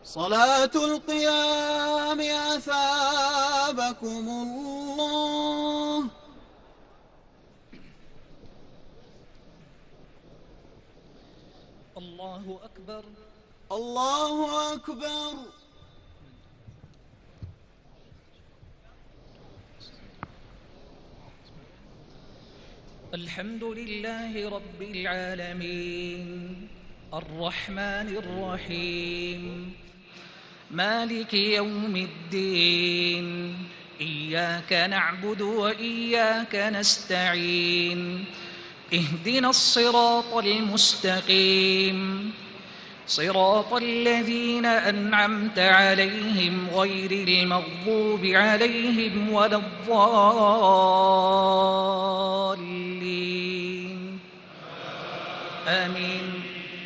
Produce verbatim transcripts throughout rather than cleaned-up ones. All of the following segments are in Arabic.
صلاة القيام أثابكم الله. الله أكبر. الله أكبر. الحمد لله رب العالمين الرحمن الرحيم مالك يوم الدين إياك نعبد وإياك نستعين اهدنا الصراط المستقيم صراط الذين أنعمت عليهم غير المغضوب عليهم ولا الضالين آمين.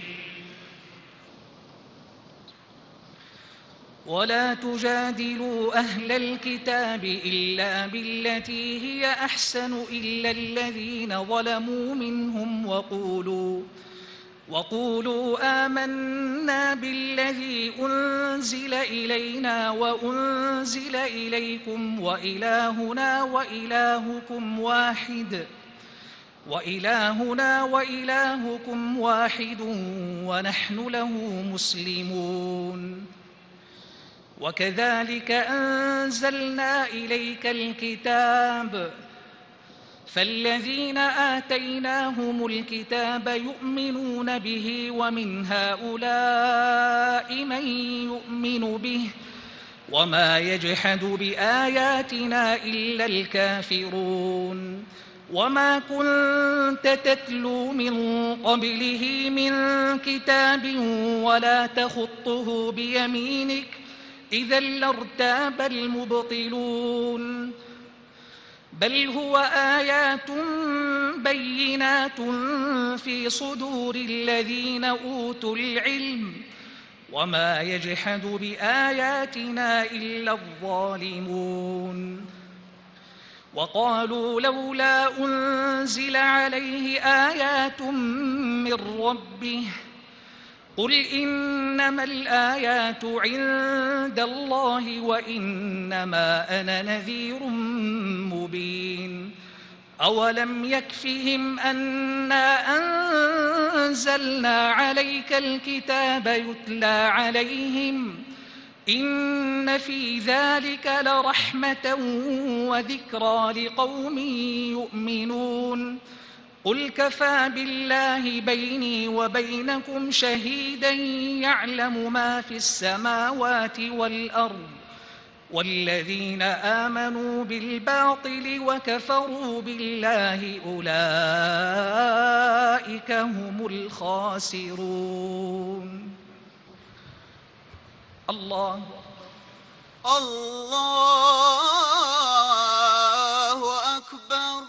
ولا تجادلوا أهل الكتاب إلا بالتي هي أحسن إلا الذين ظلموا منهم وقولوا وقولوا آمنا بالذي أنزل إلينا وأنزل إليكم وإلهنا وإلهكم واحد وإلهنا وإلهكم واحد ونحن له مسلمون. وكذلك أنزلنا إليك الكتاب فالذين آتيناهم الكتاب يؤمنون به ومن هؤلاء من يؤمن به وما يجحد بآياتنا إلا الكافرون. وما كنت تتلو من قبله من كتاب ولا تخطه بيمينك إذا لارتاب المبطلون بل هو آيات بينات في صدور الذين أوتوا العلم وما يجحد بآياتنا إلا الظالمون. وقالوا لولا أنزل عليه آيات من ربه قل إنما الآيات عند الله وإنما أنا نذير مبين. أولم يكفهم أنا أنزلنا عليك الكتاب يتلى عليهم إن في ذلك لرحمة وذكرى لقوم يؤمنون. قل كفى بالله بيني وبينكم شهيدا يعلم ما في السماوات والأرض والذين آمنوا بالباطل وكفروا بالله أولئك هم الخاسرون. الله الله أكبر.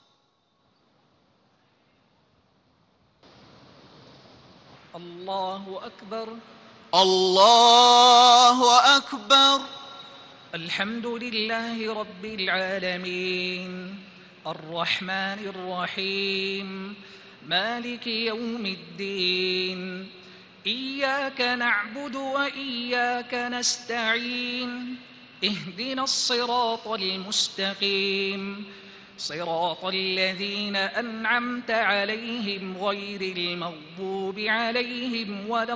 الله أكبر. الله أكبر. الحمد لله رب العالمين الرحمن الرحيم مالك يوم الدين إياك نعبد وإياك نستعين اهدنا الصراط المستقيم صراط الذين أنعمت عليهم غير المغضوب عليهم ولا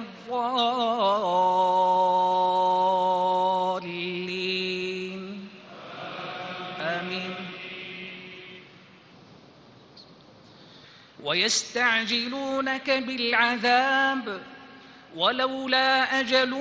الضالين آمين. ويستعجلونك بالعذاب ولولا أجل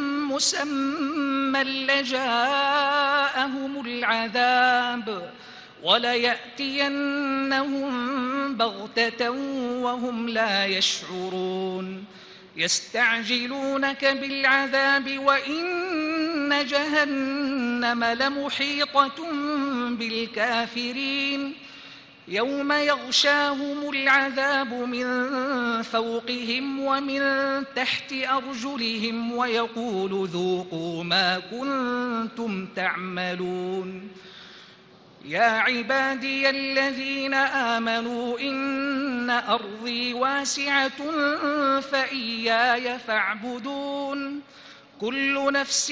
مسمى لجاءهم العذاب وليأتينهم بغتة وهم لا يشعرون. يستعجلونك بالعذاب وإن جهنم لمحيطة بالكافرين يوم يغشاهم العذاب من فوقهم ومن تحت أرجلهم ويقول ذوقوا ما كنتم تعملون. يا عبادي الذين آمنوا إن أرضي واسعة فإياي فاعبدون كل نفس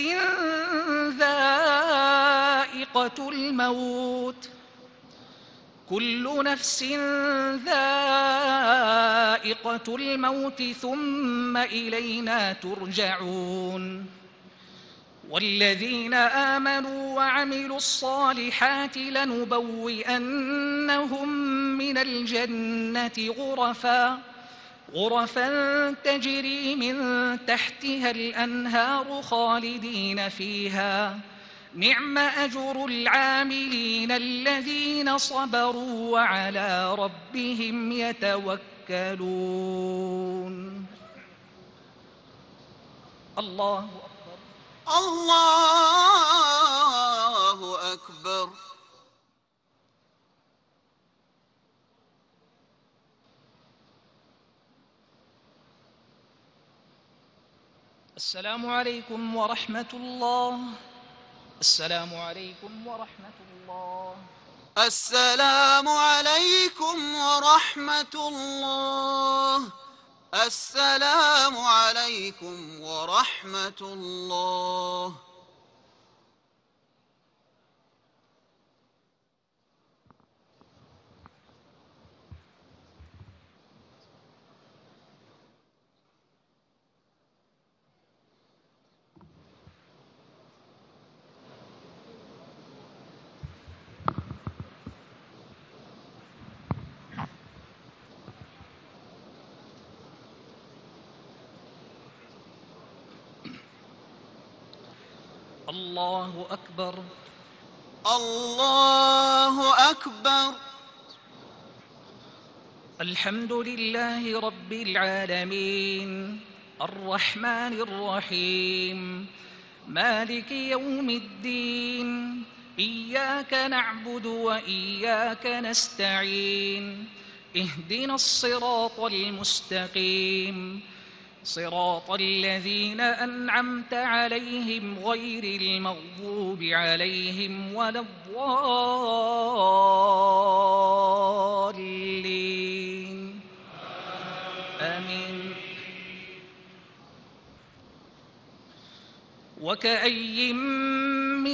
ذائقة الموت كل نفس ذائقة الموت ثم إلينا ترجعون والذين آمنوا وعملوا الصالحات لنبوئنهم من الجنة غرفا غرفا تجري من تحتها الأنهار خالدين فيها نعم أجر العاملين الذين صبروا وعلى ربهم يتوكلون. الله أكبر. الله أكبر. السلام عليكم ورحمة الله. السلام عليكم ورحمة الله. السلام عليكم ورحمة الله. السلام عليكم ورحمة الله. الله أكبر. الله أكبر. الحمد لله رب العالمين الرحمن الرحيم مالك يوم الدين إياك نعبد وإياك نستعين اهدنا الصراط المستقيم صراط الذين أنعمت عليهم غير المغضوب عليهم ولا الضالين آمين. وكأي من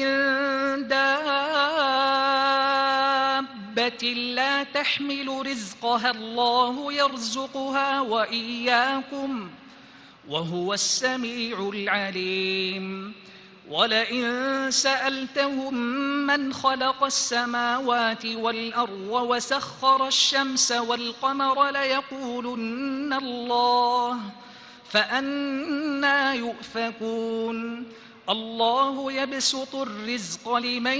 دابة لا تحمل رزقها الله يرزقها وإياكم وهو السميع العليم. ولئن سألتهم من خلق السماوات والأرض وسخر الشمس والقمر ليقولن الله فأنى يؤفكون. الله يبسط الرزق لمن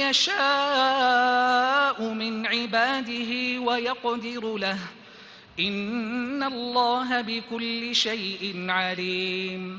يشاء من عباده ويقدر له إن الله بكل شيء عليم.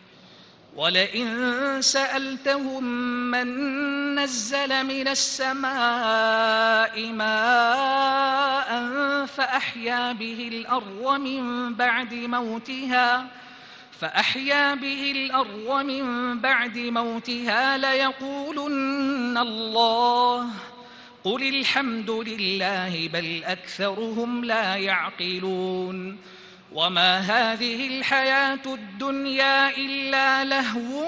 ولئن سألتهم من نزل من السماء ماء فأحيا به الأرض من بعد موتها فأحيا به الأرض من بعد موتها ليقولن الله قل الحمد لله بل أكثرهم لا يعقلون. وما هذه الحياة الدنيا إلا لهو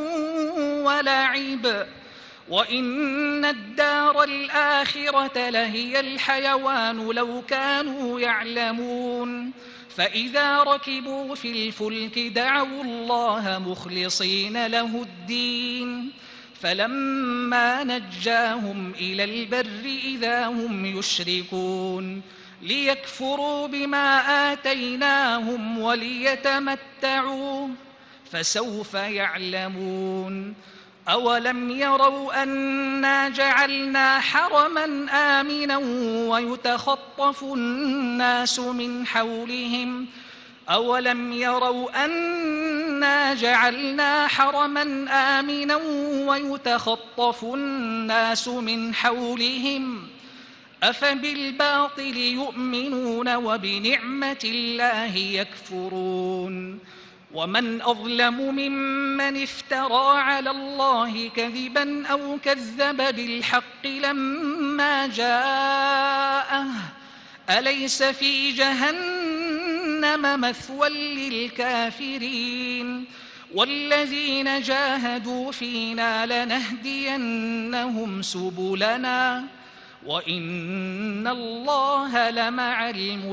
ولعب وإن الدار الآخرة لهي الحيوان لو كانوا يعلمون. فإذا ركبوا في الفلك دعوا الله مخلصين له الدين فلما نجاهم إلى البر إذا هم يشركون ليكفروا بما آتيناهم وليتمتعوا فسوف يعلمون. أولم يروا أنا جعلنا حرما آمنا ويتخطف الناس من حولهم أولم يروا أنا جعلنا حرما آمنا ويتخطف الناس من حولهم أفبالباطل يؤمنون وبنعمة الله يكفرون. ومن أظلم ممن افترى على الله كذبا أو كذب بالحق لما جاءه أليس في جهنم مثوى للكافرين والذين جاهدوا فينا لنهدينهم سبلنا وإن الله لمع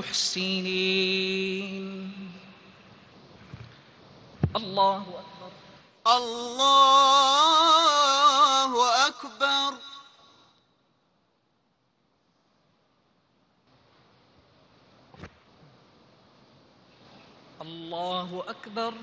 المحسنين. الله أكبر. الله أكبر. الله أكبر.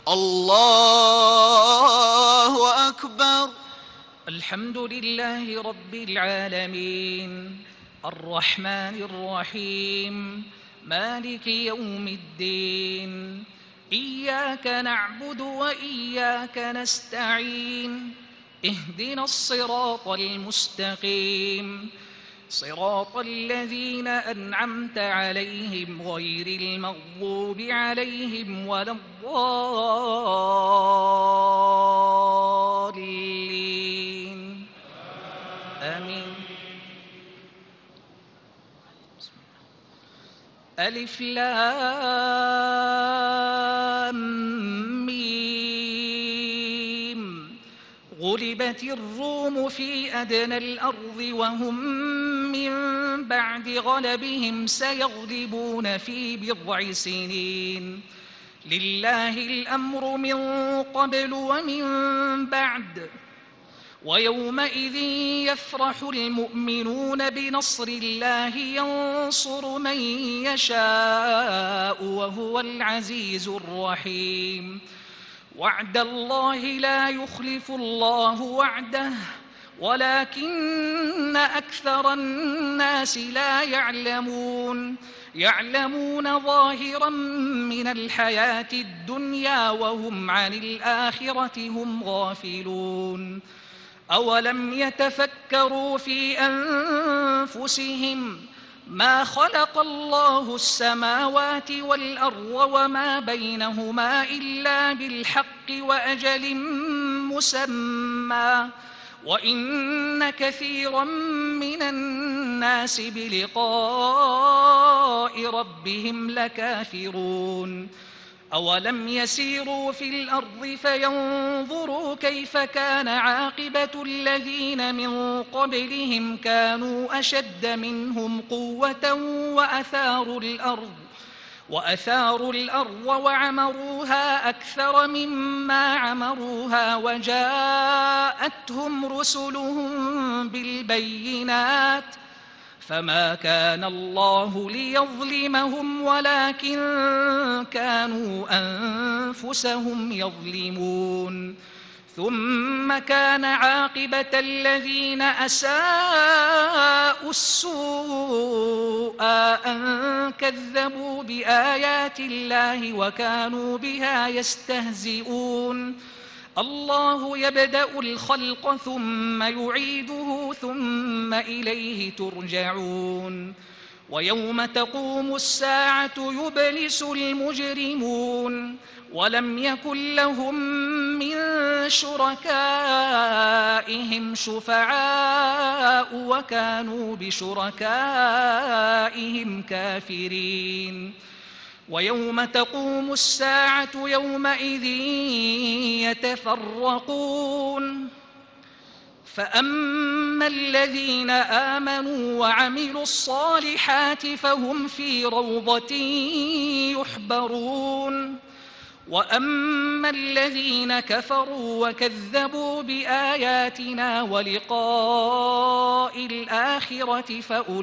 الله أكبر. الحمد لله رب العالمين الرحمن الرحيم مالك يوم الدين إياك نعبد وإياك نستعين اهدنا الصراط المستقيم صراط الذين أنعمت عليهم غير المغضوب عليهم ولا الضالين آمين. ألف لام ميم غلبت الروم في أدنى الأرض وهم من بعد غلبهم سيغلبون في بضع سنين لله الأمر من قبل ومن بعد ويومئذ يفرح المؤمنون بنصر الله ينصر من يشاء وهو العزيز الرحيم. وعد الله لا يخلف الله وعده ولكن أكثر الناس لا يعلمون يعلمون ظاهرا من الحياة الدنيا وهم عن الآخرة هم غافلون. أولم يتفكروا في أنفسهم ما خلق الله السماوات والأرض وما بينهما إلا بالحق وأجل مسمى وإن كثيرا من الناس بلقاء ربهم لكافرون. أولم يسيروا في الأرض فينظروا كيف كان عاقبة الذين من قبلهم كانوا أشد منهم قوة وأثاروا الأرض وأثاروا الأرض وعمروها أكثر مما عمروها وجاءتهم رسلهم بالبينات فما كان الله ليظلمهم ولكن كانوا أنفسهم يظلمون. ثم كان عاقبة الذين أساءوا السوء أن كذبوا بآيات الله وكانوا بها يستهزئون. الله يبدأ الخلق ثم يعيده ثم إليه ترجعون. ويوم تقوم الساعة يبلس المجرمون ولم يكن لهم من شركائهم شفعاء وكانوا بشركائهم كافرين. ويوم تقوم الساعة يومئذ يتفرقون فأما الذين آمنوا وعملوا الصالحات فهم في روضة يحبرون وأما الذين كفروا وكذبوا بآياتنا ولقاء الآخرة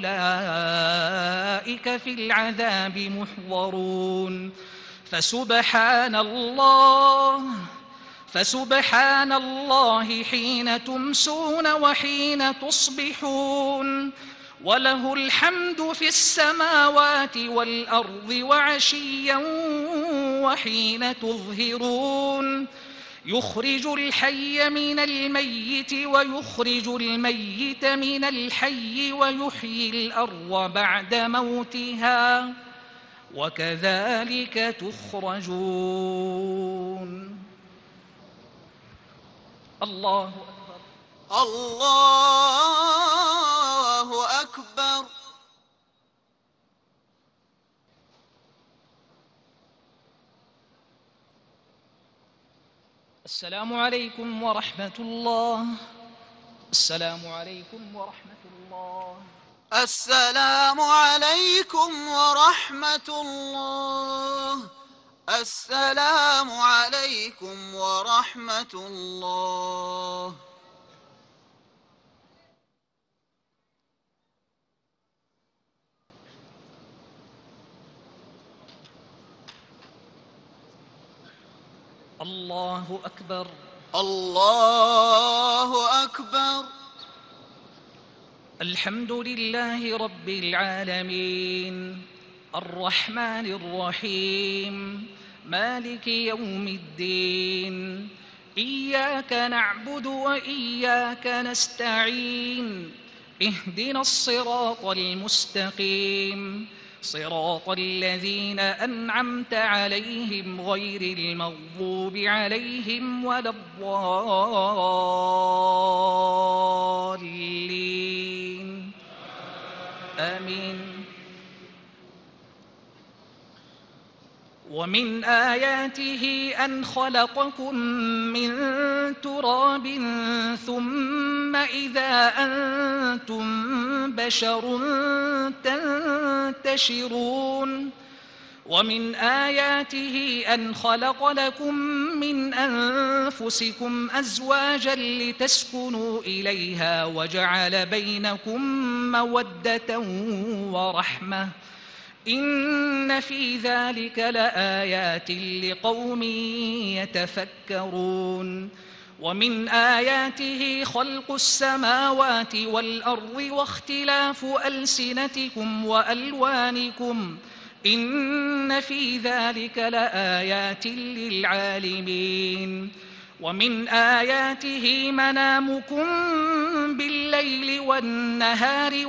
فأولئك في العذاب محضرون. فسبحان الله فسبحان الله حين تمسون وحين تصبحون وله الحمد في السماوات والأرض وعشيا وحين تظهرون. يخرج الحي من الميت ويخرج الميت من الحي ويحيي الأرض بعد موتها وكذلك تخرجون. الله أكبر. الله أكبر. السلام عليكم ورحمة الله. السلام عليكم ورحمة الله. السلام عليكم ورحمة الله. السلام عليكم ورحمة الله. الله أكبر. الله أكبر. الحمد لله رب العالمين الرحمن الرحيم مالك يوم الدين. إياك نعبد وإياك نستعين. اهدنا الصراط المستقيم صراط الذين أنعمت عليهم غير المغضوب عليهم ولا الضالين. آمين. ومن آياته أن خلقكم من تراب ثم إذا أنتم بشر تنتشرون. ومن آياته أن خلق لكم من أنفسكم أزواجا لتسكنوا إليها وجعل بينكم مودة ورحمة. إن في ذلك لآيات لقوم يتفكرون. ومن آياته خلق السماوات والأرض واختلاف ألسنتكم وألوانكم. إن في ذلك لآيات للعالمين. ومن آياته منامكم بالليل والنهار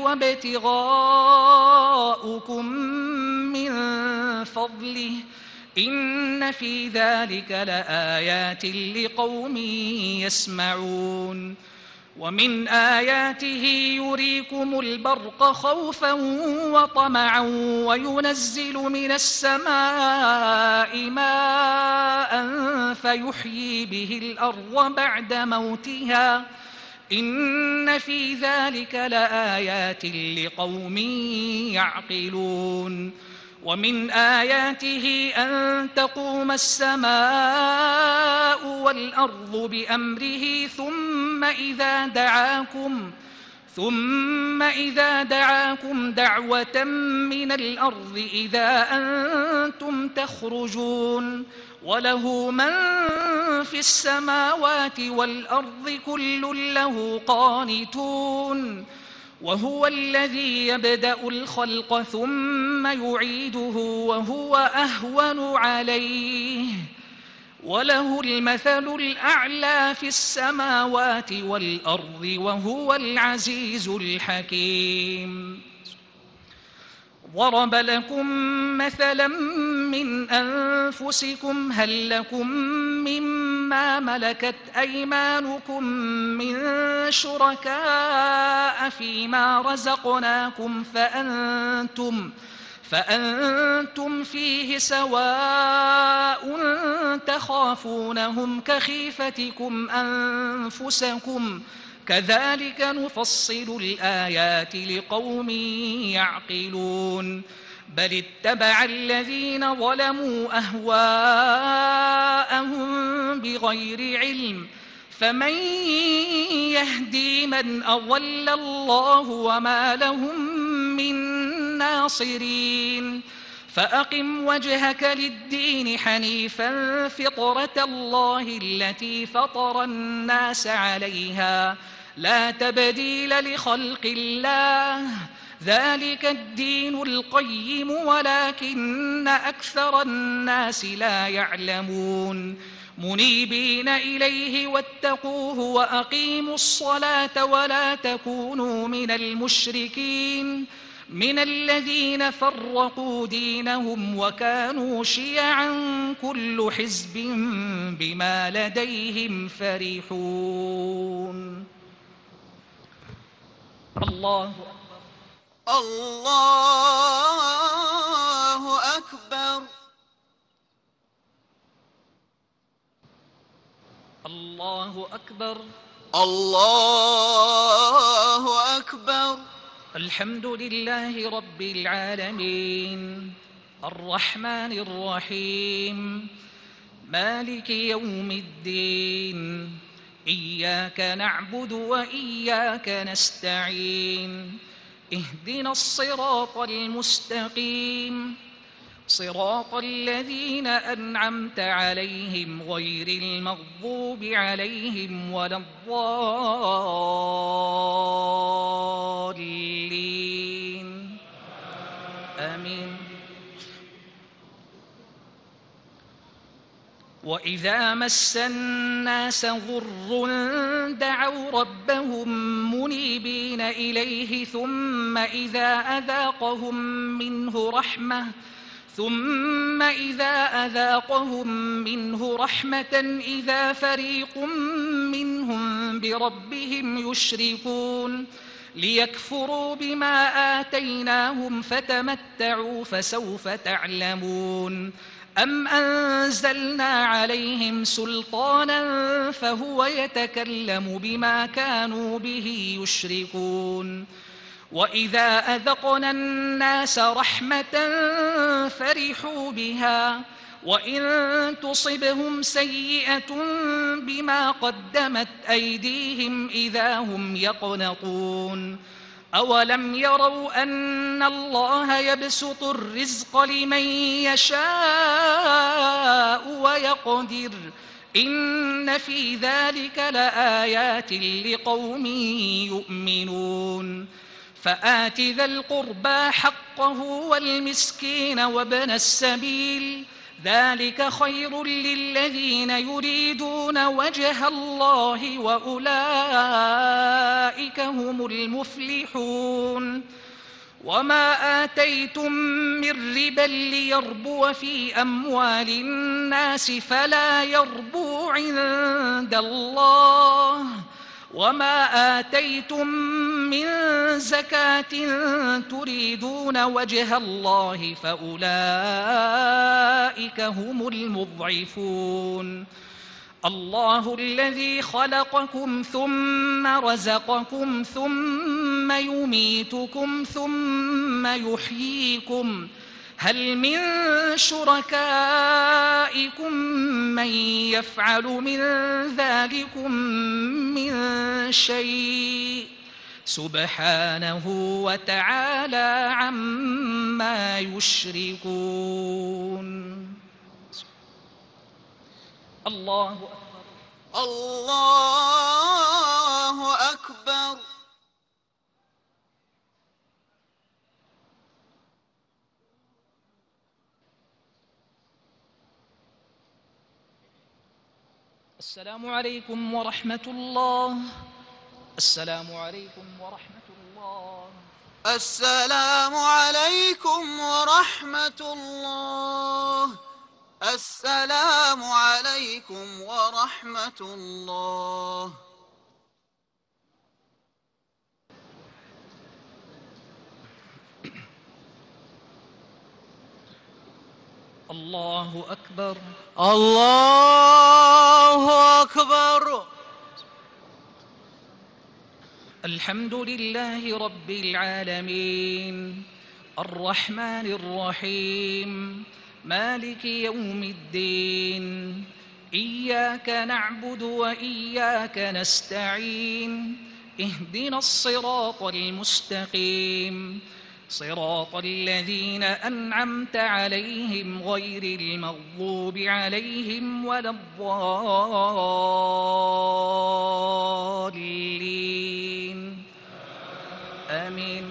وابتغاؤكم من فضله. إن في ذلك لآيات لقوم يسمعون. ومن آياته يريكم البرق خوفا وطمعا وينزل من السماء ماء فيحيي به الأرض بعد موتها. إن في ذلك لآيات لقوم يعقلون. ومن آياته أن تقوم السماء والأرض بأمره ثم إذا دعاكم ثم إذا دعاكم دعوة من الأرض إذا أنتم تخرجون. وله من في السماوات والأرض كل له قانتون. وهو الذي يبدأ الخلق ثم يعيده وهو أهون عليه. وله المثل الأعلى في السماوات والأرض وهو العزيز الحكيم. ضرب لكم مثلا من أنفسكم هل لكم مما ملكت أيمانكم من شركاء فيما رزقناكم فأنتم فأنتم فيه سواء تخافونهم كخيفتكم أنفسكم كذلك نفصل الآيات لقوم يعقلون. بل اتبع الذين ظلموا أهواءهم بغير علم فمن يهدي من أضل الله وما لهم من ناصرين. فأقم وجهك للدين حنيفا فطرة الله التي فطر الناس عليها لا تبديل لخلق الله ذلك الدين القيم ولكن أكثر الناس لا يعلمون. منيبين إليه واتقوه وأقيموا الصلاة ولا تكونوا من المشركين من الذين فرقوا دينهم وكانوا شيعا كل حزب بما لديهم فرحون. الله الله أكبر. الله أكبر. الله أكبر. الحمد لله رب العالمين الرحمن الرحيم مالك يوم الدين إياك نعبد وإياك نستعين اهدنا الصراط المستقيم صراط الذين أنعمت عليهم غير المغضوب عليهم ولا الضالين آمين. وإذا مس الناس ضر دعوا ربهم منيبين إليه ثم إذا أذاقهم منه رحمة ثم إذا أذاقهم منه رحمة إذا فريق منهم بربهم يشركون ليكفروا بما آتيناهم فتمتعوا فسوف تعلمون. أم أنزلنا عليهم سلطانا فهو يتكلم بما كانوا به يشركون. وإذا أذقنا الناس رحمة فرحوا بها وإن تصبهم سيئة بما قدمت أيديهم إذا هم يقنطون. أولم يروا أن الله يبسط الرزق لمن يشاء ويقدر إن في ذلك لآيات لقوم يؤمنون. فآت ذا القربى حقه والمسكين وابن السبيل ذلك خير للذين يريدون وجه الله وأولئك هم المفلحون. وما آتيتم من ربا ليربو في أموال الناس فلا يربو عند الله وما آتيتم من زكاة تريدون وجه الله فأولئك هم المضعفون. الله الذي خلقكم ثم رزقكم ثم يميتكم ثم يحييكم هل من شركائكم من يفعل من ذلكم من شيء سبحانه وتعالى عما يشركون. الله أكبر. الله أكبر. السلام عليكم ورحمة الله. السلام عليكم ورحمة الله. السلام عليكم ورحمة الله. السلام عليكم ورحمة الله. الله أكبر. الله أكبر. الحمد لله رب العالمين الرحمن الرحيم مالك يوم الدين إياك نعبد وإياك نستعين اهدنا الصراط المستقيم صراط الذين أنعمت عليهم غير المغضوب عليهم ولا الضالين آمين.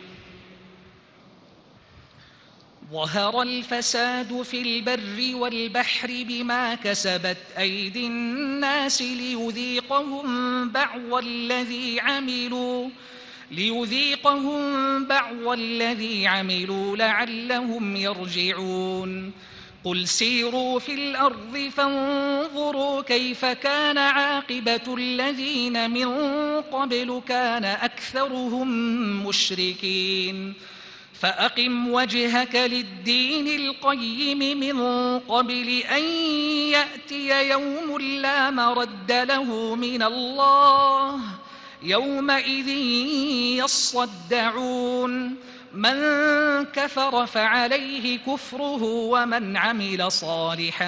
ظهر الفساد في البر والبحر بما كسبت أيدي الناس ليذيقهم بعض الذي عملوا ليذيقهم بعض الذي عملوا لعلهم يرجعون. قل سيروا في الأرض فانظروا كيف كان عاقبة الذين من قبل كان أكثرهم مشركين فأقم وجهك للدين القيم من قبل أن يأتي يوم لا مرد له من الله يومئذ يصدعون من كفر فعليه كفره ومن عمل صالحا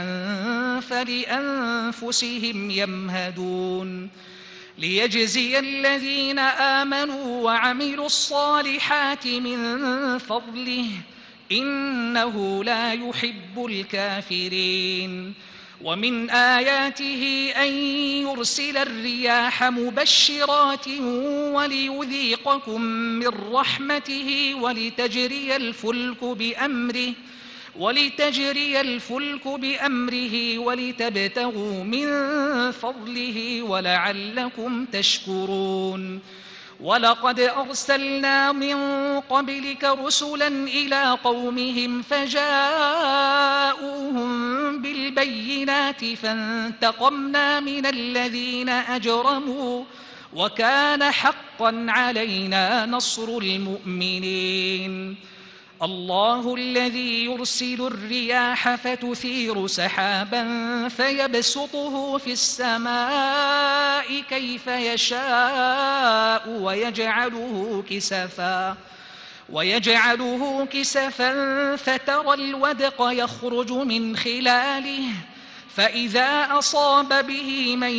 فلأنفسهم يمهدون ليجزي الذين آمنوا وعملوا الصالحات من فضله إنه لا يحب الكافرين ومن آياته أن يرسل الرياح مبشرات وليذيقكم من رحمته ولتجري الفلك بأمره ولتجري الفلك بأمره ولتبتغوا من فضله ولعلكم تشكرون ولقد أرسلنا من قبلك رسلا إلى قومهم فجاءوهم بالبينات فانتقمنا من الذين أجرموا وكان حقا علينا نصر المؤمنين الله الذي يرسل الرياح فتثير سحابا فيبسطه في السماء كيف يشاء ويجعله كسفا ويجعله كسفا فترى الودق يخرج من خلاله فإذا أصاب به من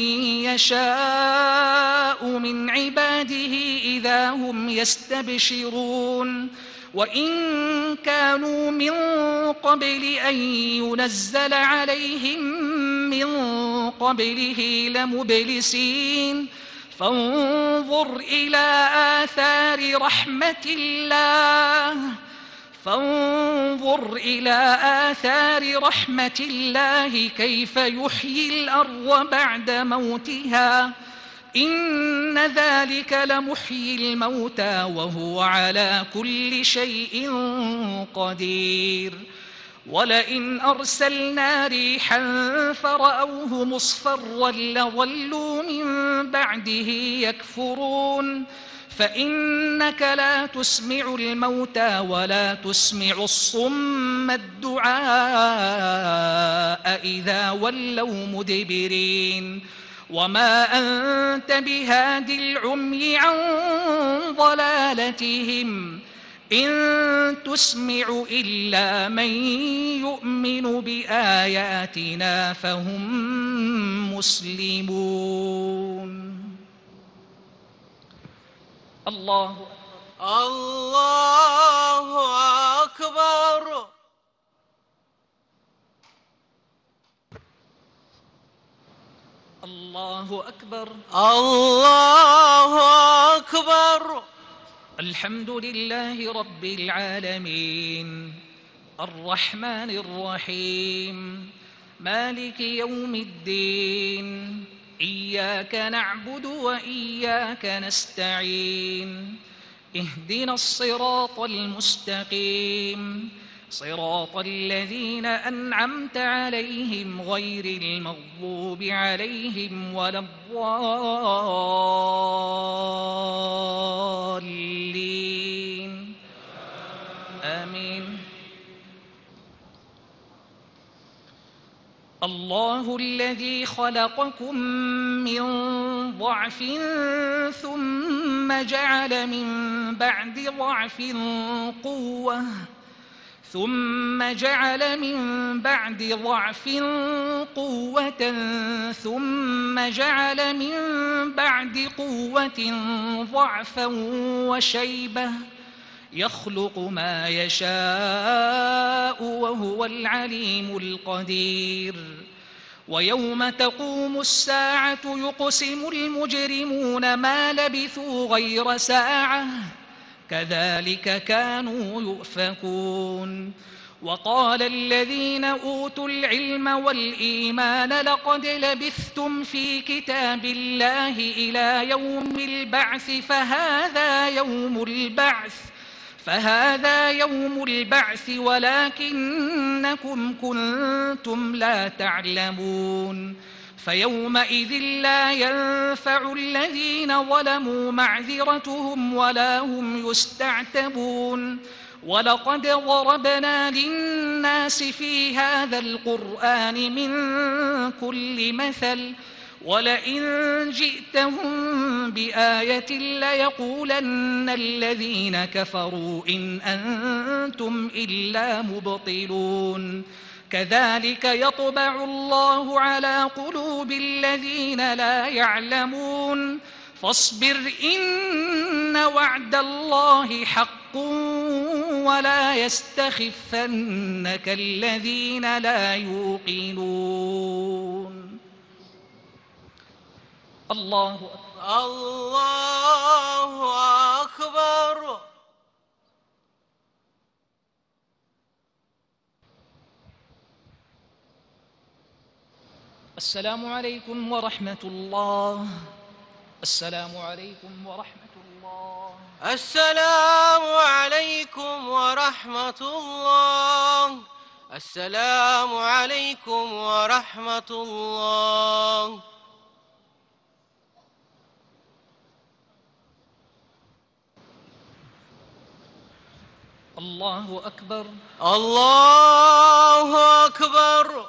يشاء من عباده إذا هم يستبشرون وإن كانوا من قبل أن ينزل عليهم من قبله لمبلسين فانظر إلى آثار رحمة الله فانظر إلى آثار رحمة الله كيف يحيي الأرض بعد موتها إن ذلك لمحيي الموتى وهو على كل شيء قدير ولئن أرسلنا ريحا فرأوه مصفرا لظلوا من بعده يكفرون فإنك لا تسمع الموتى ولا تسمع الصم الدعاء إذا ولوا مدبرين وما أنت بهاد العمي عن ضلالتهم إن تسمع إلا من يؤمن بآياتنا فهم مسلمون الله الله أكبر. الله أكبر. الله أكبر. الحمد لله رب العالمين الرحمن الرحيم مالك يوم الدين إياك نعبد وإياك نستعين اهدنا الصراط المستقيم صراط الذين أنعمت عليهم غير المغضوب عليهم ولا الضالين آمين. الله الذي خلقكم من ضعف ثم جعل من بعد ضعف قوة ثم جعل من بعد ضعف قوة ثم جعل من بعد قوة ضعفا وشيبة يخلق ما يشاء وهو العليم القدير. ويوم تقوم الساعة يقسم المجرمون ما لبثوا غير ساعة كذلك كانوا يؤفكون. وقال الذين أوتوا العلم والإيمان لقد لبثتم في كتاب الله إلى يوم البعث فهذا يوم البعث فهذا يوم البعث ولكنكم كنتم لا تعلمون. فيومئذ لا ينفع الذين ظلموا معذرتهم ولا هم يستعتبون. ولقد ضربنا للناس في هذا القرآن من كل مثل ولئن جئتهم بآية ليقولن الذين كفروا إن أنتم إلا مبطلون كذلك يطبع الله على قلوب الذين لا يعلمون فاصبر إن وعد الله حق ولا يستخفنك الذين لا يوقنون. الله أكبر. الله أكبر. السلام عليكم ورحمة الله. السلام عليكم ورحمة الله. السلام عليكم ورحمة الله. السلام عليكم ورحمة الله. الله أكبر. الله أكبر.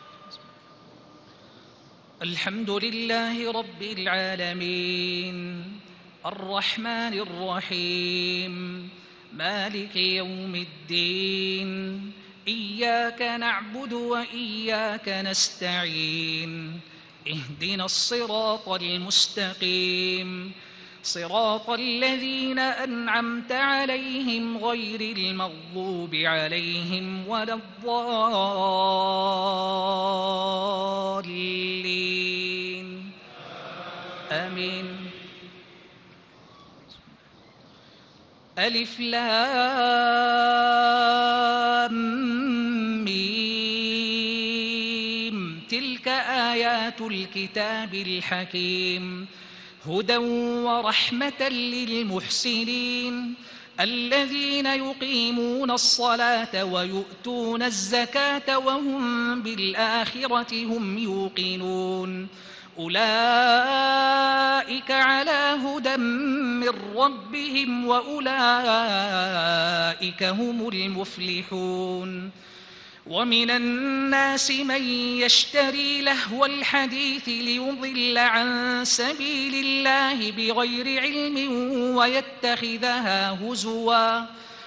الحمد لله رب العالمين الرحمن الرحيم مالك يوم الدين إياك نعبد وإياك نستعين اهدنا الصراط المستقيم صراط الذين أنعمت عليهم غير المغضوب عليهم ولا الضالين آمين. ألف لام ميم تلك آيات الكتاب الحكيم هدى ورحمة للمحسنين الذين يقيمون الصلاة ويؤتون الزكاة وهم بالآخرة هم يوقنون أولئك على هدى من ربهم وأولئك هم المفلحون. ومن الناس من يشتري لهو الحديث ليضل عن سبيل الله بغير علم ويتخذها هزوا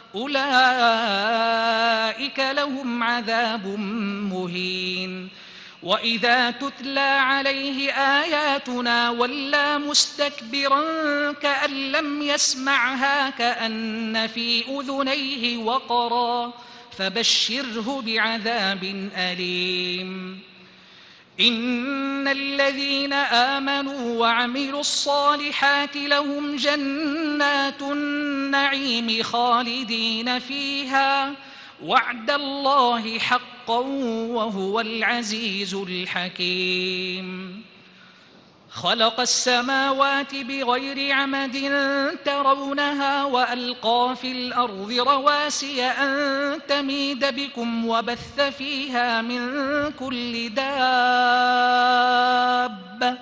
أولئك لهم عذاب مهين. وإذا تتلى عليه آياتنا ولى مستكبرا كأن لم يسمعها كأن في أذنيه وقرا فبشره بعذاب أليم. إن الذين آمنوا وعملوا الصالحات لهم جنات النعيم خالدين فيها وعد الله حقا وهو العزيز الحكيم. خلق السماوات بغير عمد ترونها وألقى في الأرض رواسي أن تميد بكم وبث فيها من كل دابة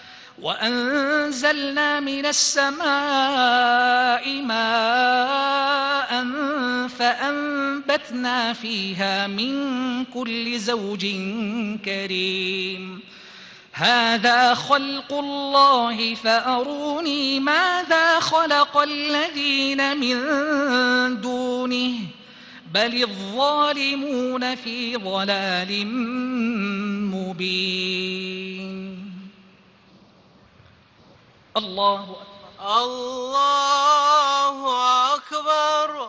وأنزلنا من السماء ماء فأنبتنا فيها من كل زوج كريم. هذا خلق الله فأروني ماذا خلق الذين من دونه بل الظالمون في ضلال مبين. الله أكبر. الله أكبر.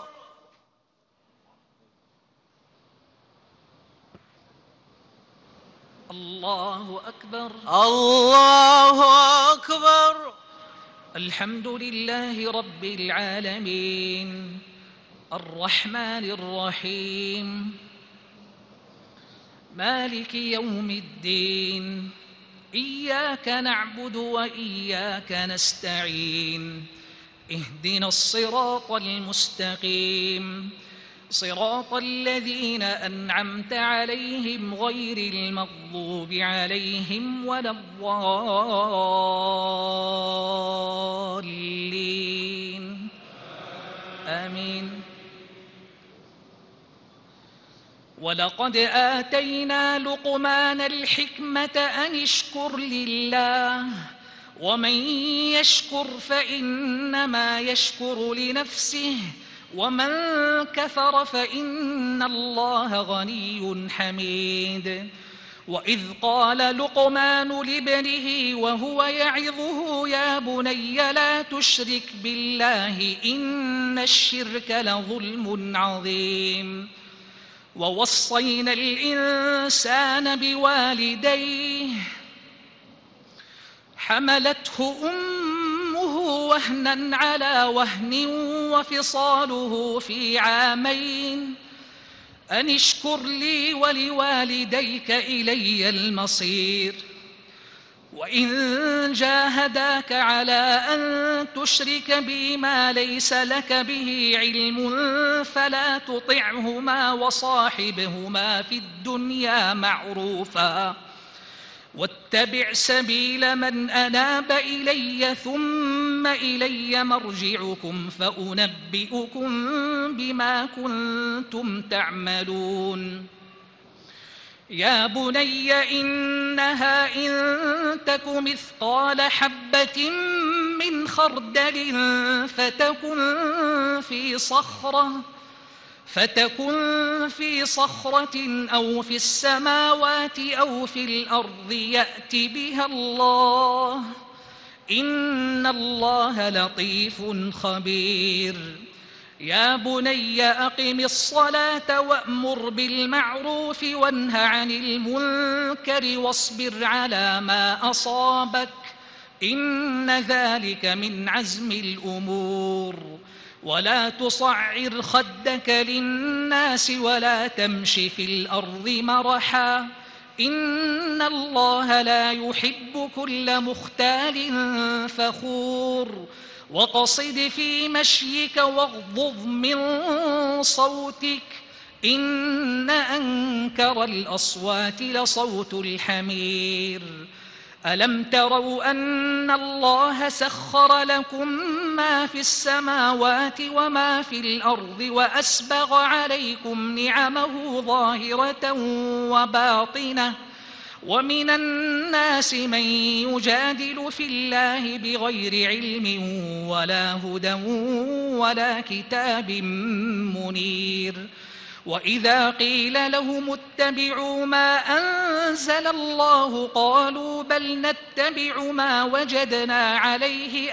الله أكبر. الله أكبر. الحمد لله رب العالمين الرحمن الرحيم مالك يوم الدين إياك نعبد وإياك نستعين اهدنا الصراط المستقيم صراط الذين أنعمت عليهم غير المغضوب عليهم ولا الضالين آمين. ولقد آتينا لقمان الحكمة أن اشكر لله ومن يشكر فإنما يشكر لنفسه ومن كفر فإن الله غني حميد. وإذ قال لقمان لابنه وهو يعظه يا بني لا تشرك بالله إن الشرك لظلم عظيم. ووصينا الإنسان بوالديه حملته أمه وهنا على وهن وفصاله في عامين أن اشكر لي ولوالديك إلي المصير. وإن جاهداك على أن تشرك بي ما ليس لك به علم فلا تطعهما وصاحبهما في الدنيا معروفا واتبع سبيل من أناب إلي ثم إلي مرجعكم فأنبئكم بما كنتم تعملون. يا بني إنها إن تك مثقال حبة من خردل فتكن في صخرة فتكن في صخرة أو في السماوات أو في الأرض يأت بها الله إن الله لطيف خبير. يا بني أقم الصلاة وأمر بالمعروف وانه عن المنكر واصبر على ما أصابك إن ذلك من عزم الأمور. ولا تصعر خدك للناس ولا تمش في الأرض مرحا إن الله لا يحب كل مختال فخور. وقصد في مشيك واغضض من صوتك إن أنكر الأصوات لصوت الحمير. ألم تروا أن الله سخر لكم ما في السماوات وما في الأرض وأسبغ عليكم نعمه ظاهرة وباطنة ومن الناس من يجادل في الله بغير علم ولا هدى ولا كتاب منير. وإذا قيل لهم اتبعوا ما أنزل الله قالوا بل نتبع ما وجدنا عليه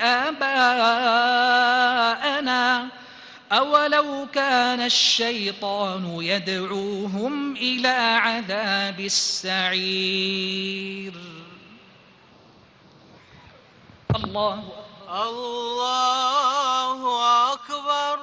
آباءنا أولو كان الشيطان يدعوهم إلى عذاب السعير. الله الله أكبر.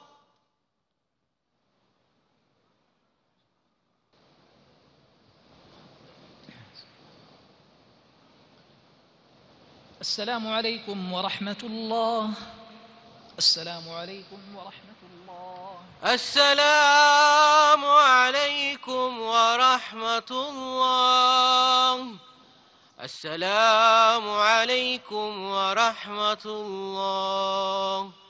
السلام عليكم ورحمة الله. السلام عليكم ورحمة الله. السلام عليكم ورحمة الله. السلام عليكم ورحمة الله.